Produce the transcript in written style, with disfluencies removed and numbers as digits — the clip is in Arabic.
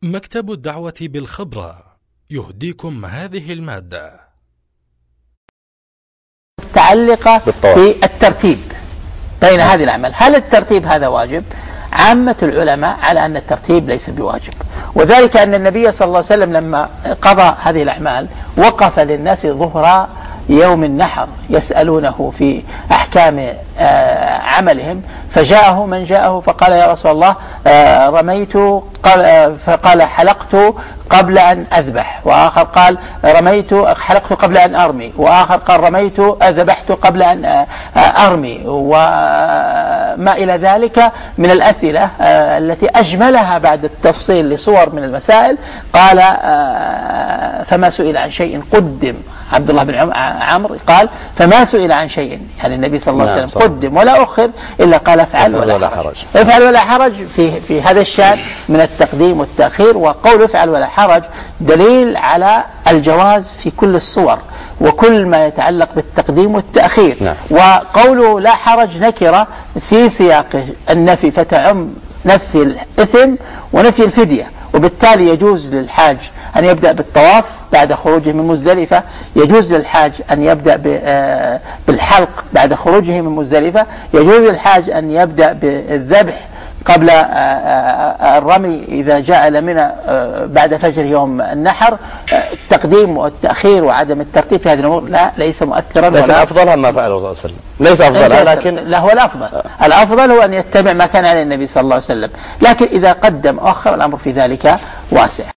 مكتب الدعوة بالخبرة يهديكم هذه المادة متعلقة بالترتيب بين هذه الأعمال. هل الترتيب هذا واجب؟ عامة العلماء على أن الترتيب ليس بواجب، وذلك أن النبي صلى الله عليه وسلم لما قضى هذه الأعمال وقف للناس ظهر يوم النحر يسألونه في أحكام عملهم، فجاءه من جاءه فقال يا رسول الله رميت، فقال حلقت قبل أن أذبح، وآخر قال رميت حلقت قبل أن أرمي، وآخر قال رميت ذبحت قبل أن أرمي، وما إلى ذلك من الأسئلة التي أجملها بعد التفصيل لصور من المسائل. قال فما سئل عن شيء قدم. عبد الله بن عمرو قال فما سئل عن شيء، يعني النبي صلى الله عليه وسلم قدم ولا أخر إلا قال افعل ولا حرج. افعل ولا حرج في هذا الشأن من التقديم والتأخير، وقول افعل ولا حرج دليل على الجواز في كل الصور وكل ما يتعلق بالتقديم والتأخير. وقوله لا حرج نكرة في سياق النفي فتعم نفي الإثم ونفي الفدية، وبالتالي يجوز للحاج أن يبدأ بالطواف بعد خروجه من مزدلفة، يجوز للحاج أن يبدأ بالحلق بعد خروجه من مزدلفة، يجوز للحاج أن يبدأ بالذبح قبل الرمي إذا جاء لمنى بعد فجر يوم النحر. التقديم والتأخير وعدم الترتيب في هذه الأمور ليس مؤثرا، لكن أفضلها ما فعله صلى الله عليه وسلم، ليس أفضلها لكن لا هو الأفضل. الأفضل هو أن يتبع ما كان عليه النبي صلى الله عليه وسلم، لكن إذا قدم أو أخر الأمر في ذلك واسع.